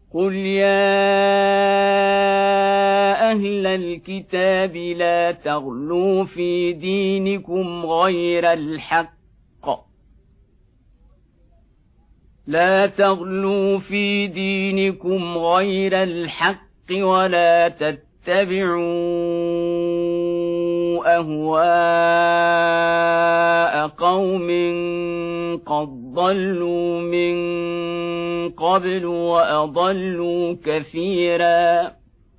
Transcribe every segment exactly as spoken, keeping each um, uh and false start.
قل يا أهل الكتاب لا تغلوا في دينكم غير الحق لا تغلوا في دينكم غير الحق ولا تتبعوا أهواء قوم قد ضلوا من قبل وأضلوا كثيرا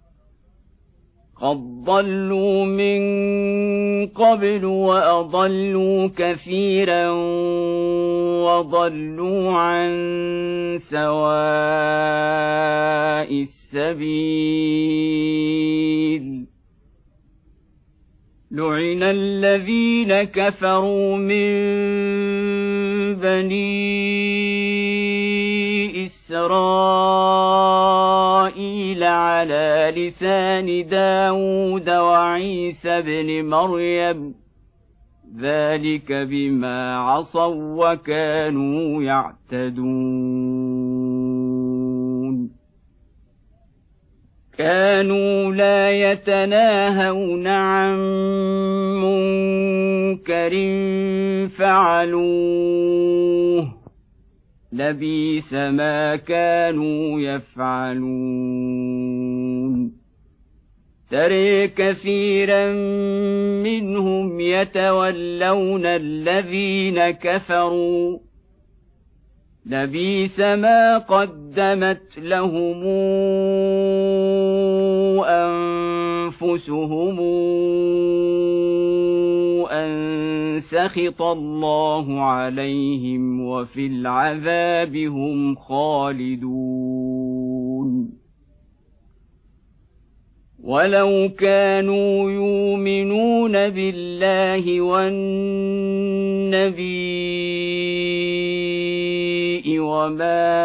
قد ضلوا من قبل وأضلوا كثيرا وضلوا عن سواء السبيل لعن الذين كفروا من بني إسرائيل على لسان داود وعيسى بن مريم ذلك بما عصوا وكانوا يعتدون كانوا لا يتناهون عن منكر فعلوه لبئس ما كانوا يفعلون ترى كثيرا منهم يتولون الذين كفروا لبئس ما قدمت لهم أنفسهم أن سخط الله عليهم وفي العذاب هم خالدون ولو كانوا يؤمنون بالله والنبي وما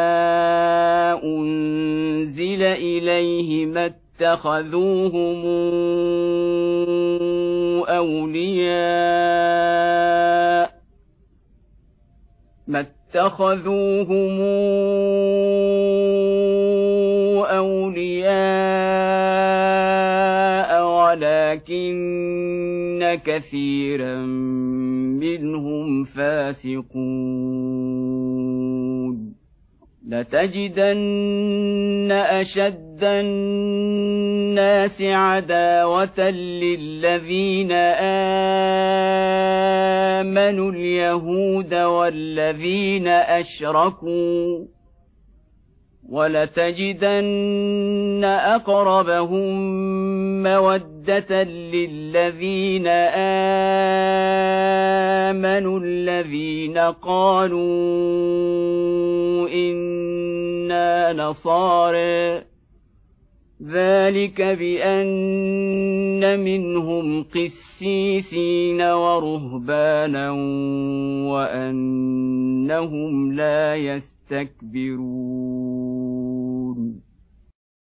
أنزل إليه ما اتخذوهم أولياء ما اتخذوهم أولياء ولكن كثيرا منهم فاسقون لتجدن أشد الناس عداوة للذين آمنوا اليهود والذين أشركوا ولتجدن أقربهم مودة للذين آمنوا الذين قالوا إنا نصارى ذلك بأن منهم قسيسين ورهبانا وأنهم لا يستكبرون